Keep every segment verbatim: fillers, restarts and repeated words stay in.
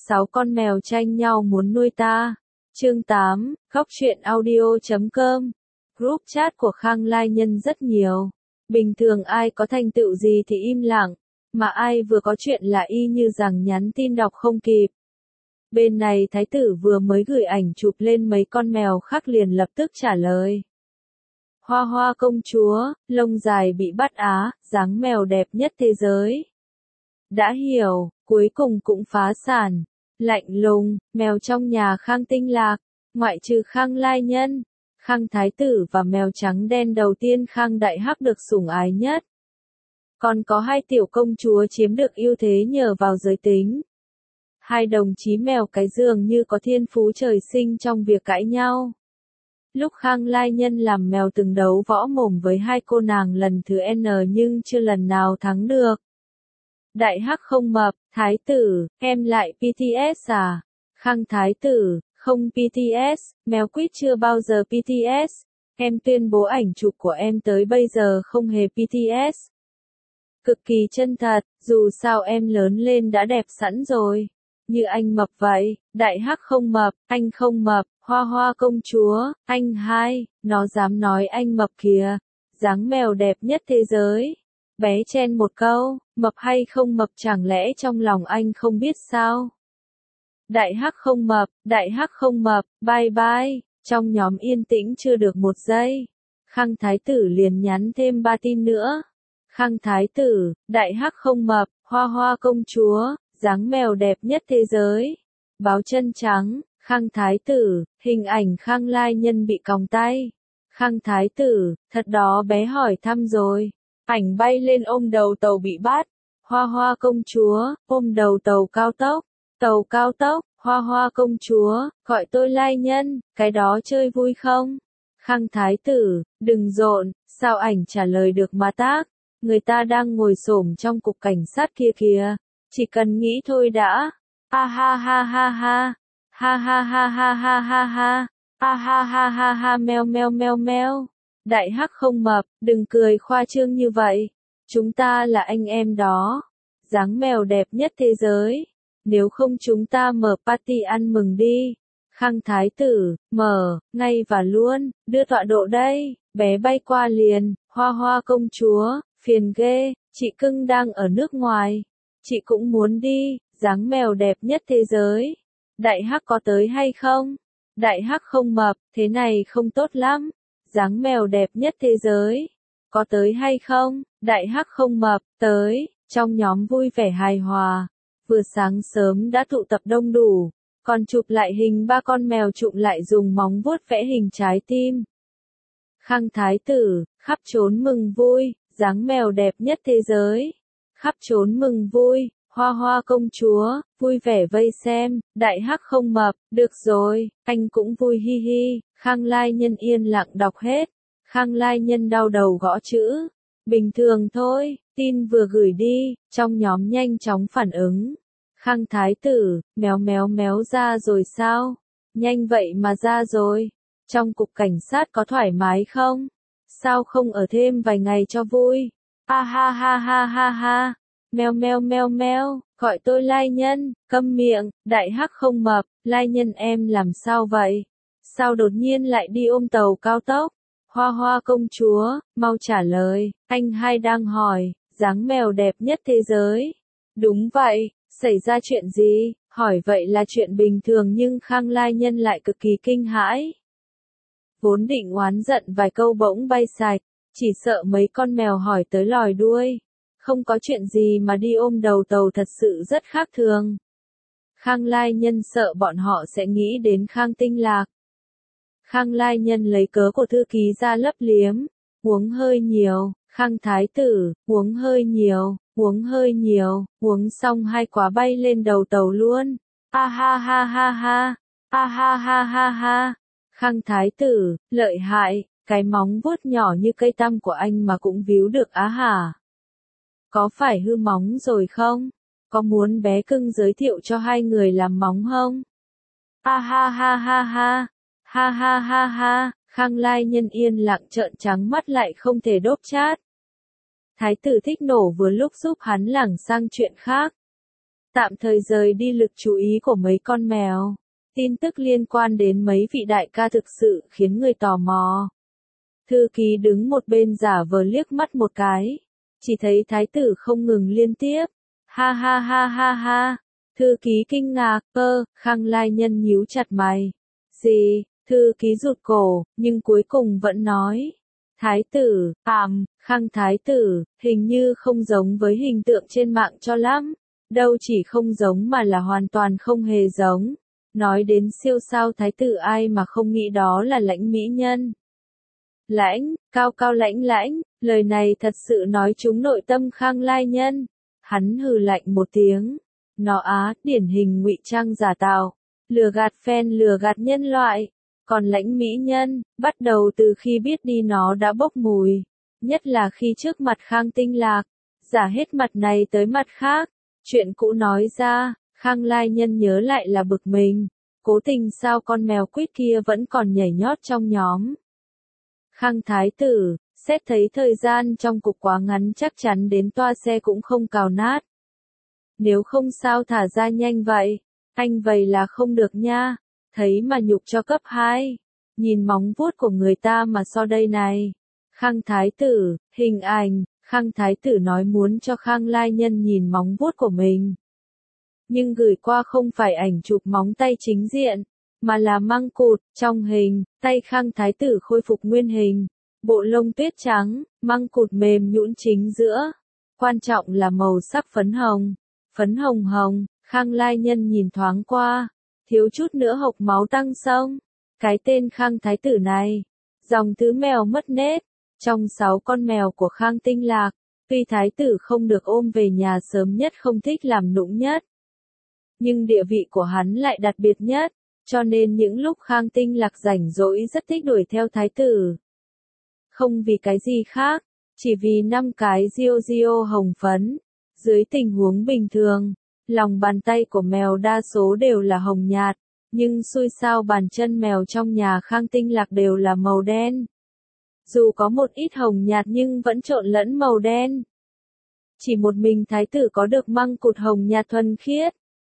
Sáu con mèo tranh nhau muốn nuôi ta. Chương tám, Góc truyện audio chấm com. Group chat của Khang Lai Nhân rất nhiều. Bình thường ai có thành tựu gì thì im lặng, mà ai vừa có chuyện là y như rằng nhắn tin đọc không kịp. Bên này thái tử vừa mới gửi ảnh chụp lên mấy con mèo khác liền lập tức trả lời. Hoa Hoa công chúa, lông dài bị bắt á, dáng mèo đẹp nhất thế giới. Đã hiểu, cuối cùng cũng phá sản. Lạnh lùng, mèo trong nhà Khang Tinh Lạc, ngoại trừ Khang Lai Nhân, Khang Thái Tử và mèo trắng đen đầu tiên Khang Đại Hắc được sủng ái nhất. Còn có hai tiểu công chúa chiếm được ưu thế nhờ vào giới tính. Hai đồng chí mèo cái dường như có thiên phú trời sinh trong việc cãi nhau. Lúc Khang Lai Nhân làm mèo từng đấu võ mồm với hai cô nàng lần thứ N nhưng chưa lần nào thắng được. Đại Hắc không mập, Thái Tử, em lại pê tê ét à? Khang Thái Tử, không pê tê ét, mèo quýt chưa bao giờ pê tê ét. Em tuyên bố ảnh chụp của em tới bây giờ không hề pê tê ét. Cực kỳ chân thật, dù sao em lớn lên đã đẹp sẵn rồi. Như anh mập vậy, Đại Hắc không mập, anh không mập, Hoa Hoa công chúa, anh hai, nó dám nói anh mập kìa. Dáng mèo đẹp nhất thế giới. Bé chen một câu, mập hay không mập chẳng lẽ trong lòng anh không biết sao? Đại Hắc không mập, Đại Hắc không mập, bye bye. Trong nhóm yên tĩnh chưa được một giây. Khang Thái Tử liền nhắn thêm ba tin nữa. Khang Thái Tử, Đại Hắc không mập, Hoa Hoa công chúa, dáng mèo đẹp nhất thế giới. Báo Chân Trắng, Khang Thái Tử, hình ảnh Khang Lai Nhân bị còng tay. Khang Thái Tử, thật đó bé hỏi thăm rồi. Ảnh bay lên ôm đầu tàu bị bắt. Hoa Hoa công chúa, ôm đầu tàu cao tốc. Tàu cao tốc, Hoa Hoa công chúa, gọi tôi Lai Nhân, cái đó chơi vui không? Khang Thái Tử, đừng rộn, sao ảnh trả lời được mà tác? Người ta đang ngồi xổm trong cục cảnh sát kia kìa. Chỉ cần nghĩ thôi đã. Ha ha ha ha ha. Ha ha ha ha ha ha ha. Ha ha ha ha ha meo meo meo meo. Đại Hắc không mập, đừng cười khoa trương như vậy. Chúng ta là anh em đó. Dáng mèo đẹp nhất thế giới. Nếu không chúng ta mở party ăn mừng đi. Khang Thái Tử, mở, ngay và luôn, đưa tọa độ đây. Bé bay qua liền, Hoa Hoa công chúa, phiền ghê, chị cưng đang ở nước ngoài. Chị cũng muốn đi, dáng mèo đẹp nhất thế giới. Đại Hắc có tới hay không? Đại Hắc không mập, thế này không tốt lắm. Dáng mèo đẹp nhất thế giới. Có tới hay không? Đại Hắc không mập, tới. Trong nhóm vui vẻ hài hòa. Vừa sáng sớm đã tụ tập đông đủ. Còn chụp lại hình ba con mèo chụm lại dùng móng vuốt vẽ hình trái tim. Khang Thái Tử, khắp trốn mừng vui. Dáng mèo đẹp nhất thế giới. Khắp trốn mừng vui. Hoa Hoa công chúa, vui vẻ vây xem. Đại Hắc không mập, được rồi, anh cũng vui hi hi. Khang Lai Nhân yên lặng đọc hết. Khang Lai Nhân đau đầu gõ chữ. Bình thường thôi, tin vừa gửi đi, trong nhóm nhanh chóng phản ứng. Khang Thái Tử, méo méo méo ra rồi sao? Nhanh vậy mà ra rồi. Trong cục cảnh sát có thoải mái không? Sao không ở thêm vài ngày cho vui? Ha ha ha ha ha ha. Meo meo meo meo, gọi tôi Lai Nhân, câm miệng, Đại Hắc không mập, Lai Nhân em làm sao vậy? Sao đột nhiên lại đi ôm tàu cao tốc? Hoa Hoa công chúa, mau trả lời, anh hai đang hỏi, dáng mèo đẹp nhất thế giới. Đúng vậy, xảy ra chuyện gì? Hỏi vậy là chuyện bình thường nhưng Khang Lai Nhân lại cực kỳ kinh hãi. Vốn định oán giận vài câu bỗng bay sạch, chỉ sợ mấy con mèo hỏi tới lòi đuôi. Không có chuyện gì mà đi ôm đầu tàu thật sự rất khác thường. Khang Lai Nhân sợ bọn họ sẽ nghĩ đến Khang Tinh Lạc. Khang Lai Nhân lấy cớ của thư ký ra lấp liếm. Uống hơi nhiều, Khang Thái Tử, uống hơi nhiều, uống hơi nhiều, uống xong hai quả bay lên đầu tàu luôn. Ha ha ha ha ha, ha ha ha ha ha. Khang Thái Tử, lợi hại, cái móng vuốt nhỏ như cây tăm của anh mà cũng víu được á hả? Có phải hư móng rồi không? Có muốn bé cưng giới thiệu cho hai người làm móng không? Ha ha ha ha ha. Ha ha ha ha. Khang Lai Nhân yên lặng trợn trắng mắt lại không thể đốp chát. Thái tử thích nổ vừa lúc giúp hắn lảng sang chuyện khác. tạm thời rời đi lực chú ý của mấy con mèo. Tin tức liên quan đến mấy vị đại ca thực sự khiến người tò mò. Thư ký đứng một bên giả vờ liếc mắt một cái. Chỉ thấy thái tử không ngừng liên tiếp. Ha ha ha ha ha. Thư ký kinh ngạc, ơ, Khang Lai Nhân nhíu chặt mày. Gì? Thư ký rụt cổ, nhưng cuối cùng vẫn nói. Thái tử, àm, Khang thái tử, hình như không giống với hình tượng trên mạng cho lắm. Đâu chỉ không giống mà là hoàn toàn không hề giống. Nói đến siêu sao thái tử ai mà không nghĩ đó là lãnh mỹ nhân. Lãnh, cao cao lãnh lãnh, lời này thật sự nói trúng nội tâm Khang Lai Nhân. Hắn hừ lạnh một tiếng. Nó á, điển hình ngụy trang giả tạo. Lừa gạt fan lừa gạt nhân loại. Còn lãnh mỹ nhân, bắt đầu từ khi biết đi nó đã bốc mùi. Nhất là khi trước mặt Khang Tinh Lạc. Giả hết mặt này tới mặt khác. Chuyện cũ nói ra, Khang Lai Nhân nhớ lại là bực mình. Cố tình sao con mèo quýt kia vẫn còn nhảy nhót trong nhóm. Khang thái tử, xét thấy thời gian trong cục quá ngắn chắc chắn đến toa xe cũng không cào nát. Nếu không sao thả ra nhanh vậy, anh vậy là không được nha, thấy mà nhục cho cấp hai. Nhìn móng vuốt của người ta mà so đây này. Khang thái tử, hình ảnh, Khang thái tử nói muốn cho Khang Lai Nhân nhìn móng vuốt của mình. Nhưng gửi qua không phải ảnh chụp móng tay chính diện, mà là măng cụt, trong hình, tay Khang thái tử khôi phục nguyên hình. Bộ lông tuyết trắng, măng cụt mềm nhũn chính giữa. Quan trọng là màu sắc phấn hồng. Phấn hồng hồng, Khang Lai Nhân nhìn thoáng qua. Thiếu chút nữa hộc máu tăng sông. Cái tên Khang thái tử này. Dòng thứ mèo mất nết. Trong sáu con mèo của Khang Tinh Lạc, tuy thái tử không được ôm về nhà sớm nhất không thích làm nũng nhất. Nhưng địa vị của hắn lại đặc biệt nhất. Cho nên những lúc Khang Tinh Lạc rảnh rỗi rất thích đuổi theo thái tử. Không vì cái gì khác, chỉ vì năm cái Rio Rio hồng phấn. Dưới tình huống bình thường, lòng bàn tay của mèo đa số đều là hồng nhạt, nhưng xui sao bàn chân mèo trong nhà Khang Tinh Lạc đều là màu đen. Dù có một ít hồng nhạt nhưng vẫn trộn lẫn màu đen. Chỉ một mình thái tử có được măng cụt hồng nhạt thuần khiết.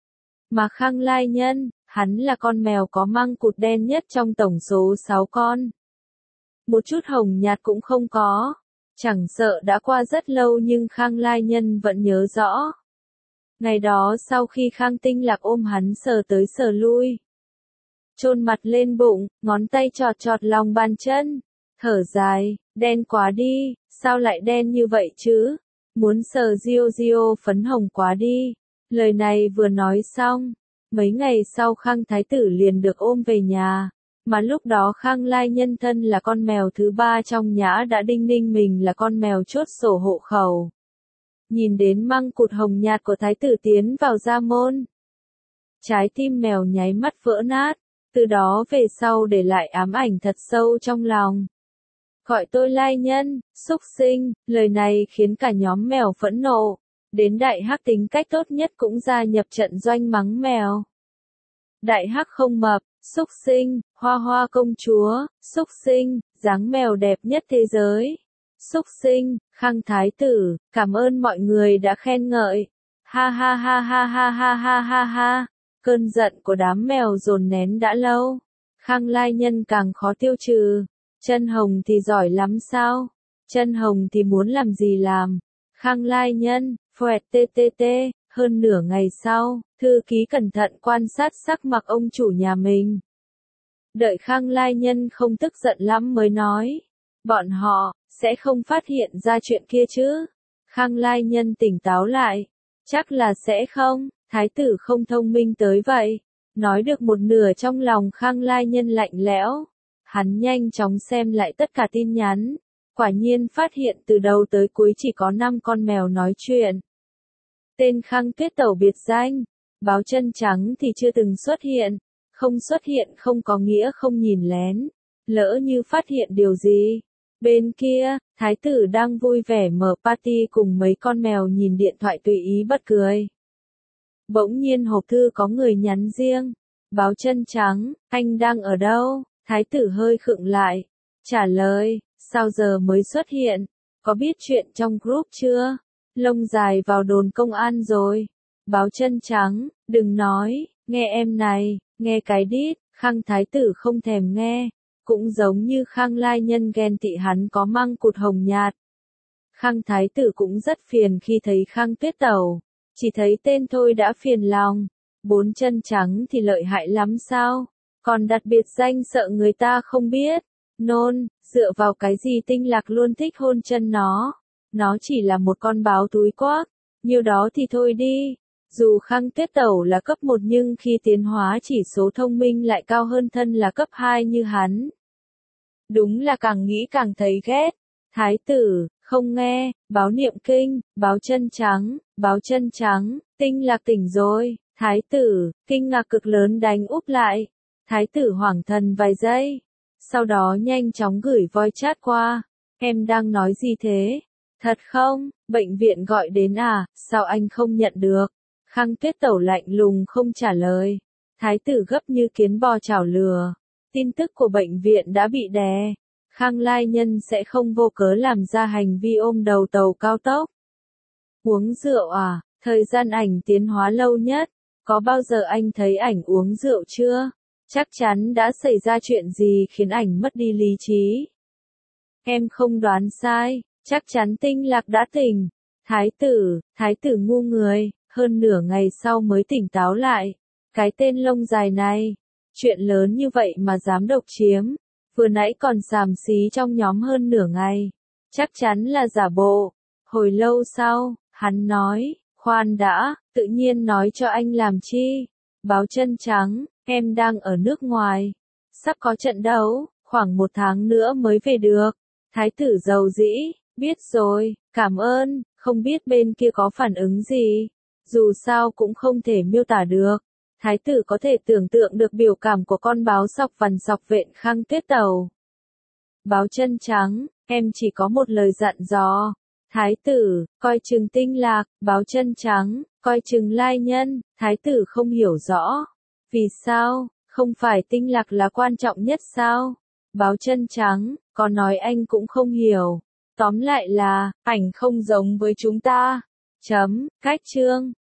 Mà Khang Lai Nhân, hắn là con mèo có măng cụt đen nhất trong tổng số sáu con. Một chút hồng nhạt cũng không có. Chẳng sợ đã qua rất lâu nhưng Khang Lai Nhân vẫn nhớ rõ. Ngày đó sau khi Khang Tinh Lạc ôm hắn sờ tới sờ lui. Chôn mặt lên bụng, ngón tay chọt chọt lòng bàn chân. Thở dài, đen quá đi, sao lại đen như vậy chứ? Muốn sờ Rio Rio phấn hồng quá đi. Lời này vừa nói xong, mấy ngày sau Khang thái tử liền được ôm về nhà. Mà lúc đó Khang Lai Nhân thân là con mèo thứ ba trong nhã đã đinh ninh mình là con mèo chốt sổ hộ khẩu. Nhìn đến măng cụt hồng nhạt của thái tử tiến vào gia môn. Trái tim mèo nháy mắt vỡ nát, từ đó về sau để lại ám ảnh thật sâu trong lòng. Gọi tôi Lai Nhân, xúc sinh, lời này khiến cả nhóm mèo phẫn nộ. Đến Đại Hắc tính cách tốt nhất cũng gia nhập trận doanh mắng mèo. Đại Hắc không mập, xúc sinh, Hoa Hoa công chúa, xúc sinh, dáng mèo đẹp nhất thế giới. Xúc sinh, Khang thái tử, cảm ơn mọi người đã khen ngợi. Ha ha ha ha ha ha ha ha ha. Cơn giận của đám mèo dồn nén đã lâu. Khang Lai Nhân càng khó tiêu trừ. Chân hồng thì giỏi lắm sao? Chân hồng thì muốn làm gì làm? Khang Lai Nhân, phẹt ttt, hơn nửa ngày sau, thư ký cẩn thận quan sát sắc mặt ông chủ nhà mình. Đợi Khang Lai Nhân không tức giận lắm mới nói. Bọn họ, sẽ không phát hiện ra chuyện kia chứ? Khang Lai Nhân tỉnh táo lại. Chắc là sẽ không, thái tử không thông minh tới vậy. Nói được một nửa trong lòng Khang Lai Nhân lạnh lẽo. Hắn nhanh chóng xem lại tất cả tin nhắn. Quả nhiên phát hiện từ đầu tới cuối chỉ có năm con mèo nói chuyện. Tên Khang Tuyết Tẩu biệt danh, báo chân trắng thì chưa từng xuất hiện. Không xuất hiện không có nghĩa không nhìn lén. Lỡ như phát hiện điều gì. Bên kia, thái tử đang vui vẻ mở party cùng mấy con mèo nhìn điện thoại tùy ý bật cười. Bỗng nhiên hộp thư có người nhắn riêng. Báo chân trắng, anh đang ở đâu? Thái tử hơi khựng lại. Trả lời, sao giờ mới xuất hiện? Có biết chuyện trong group chưa? Lông dài vào đồn công an rồi. Báo chân trắng, đừng nói, nghe em này, nghe cái đít, Khang thái tử không thèm nghe, cũng giống như Khang lai nhân ghen tị hắn có măng cụt hồng nhạt. Khang thái tử cũng rất phiền khi thấy Khang Tuyết Tẩu, chỉ thấy tên thôi đã phiền lòng, bốn chân trắng thì lợi hại lắm sao, còn đặt biệt danh sợ người ta không biết, nôn, dựa vào cái gì Tinh Lạc luôn thích hôn chân nó, nó chỉ là một con báo túi quắc, nhiêu đó thì thôi đi. Dù Khang Tuyết Tẩu là cấp một nhưng khi tiến hóa chỉ số thông minh lại cao hơn thân là cấp hai như hắn. Đúng là càng nghĩ càng thấy ghét. Thái tử, không nghe, báo niệm kinh, báo chân trắng, báo chân trắng, Tinh Lạc tỉnh rồi. Thái tử, kinh ngạc cực lớn đánh úp lại. Thái tử hoảng thần vài giây. Sau đó nhanh chóng gửi voice chat qua. Em đang nói gì thế? Thật không? Bệnh viện gọi đến à? Sao anh không nhận được? Khang Tuyết Tẩu lạnh lùng không trả lời. Thái tử gấp như kiến bò chảo lừa. Tin tức của bệnh viện đã bị đè. Khang lai nhân sẽ không vô cớ làm ra hành vi ôm đầu tàu cao tốc. Uống rượu à? Thời gian ảnh tiến hóa lâu nhất. Có bao giờ anh thấy ảnh uống rượu chưa? Chắc chắn đã xảy ra chuyện gì khiến ảnh mất đi lý trí. Em không đoán sai, chắc chắn Tinh Lạc đã tỉnh. Thái tử, thái tử ngu người, hơn nửa ngày sau mới tỉnh táo lại. Cái tên lông dài này, chuyện lớn như vậy mà dám độc chiếm, vừa nãy còn xàm xí trong nhóm hơn nửa ngày. Chắc chắn là giả bộ. Hồi lâu sau, hắn nói, khoan đã, tự nhiên nói cho anh làm chi. Báo chân trắng, em đang ở nước ngoài. Sắp có trận đấu, khoảng một tháng nữa mới về được. Thái tử giàu dĩ, biết rồi, cảm ơn, không biết bên kia có phản ứng gì. Dù sao cũng không thể miêu tả được. Thái tử có thể tưởng tượng được biểu cảm của con báo sọc vằn sọc vện Khang Tuyết Tẩu. Báo chân trắng, em chỉ có một lời dặn dò. Thái tử, coi chừng Tinh Lạc, báo chân trắng, coi chừng lai nhân. Thái tử không hiểu rõ. Vì sao, không phải Tinh Lạc là quan trọng nhất sao? Báo chân trắng, có nói anh cũng không hiểu. Tóm lại là, ảnh không giống với chúng ta. Chấm, cách chương.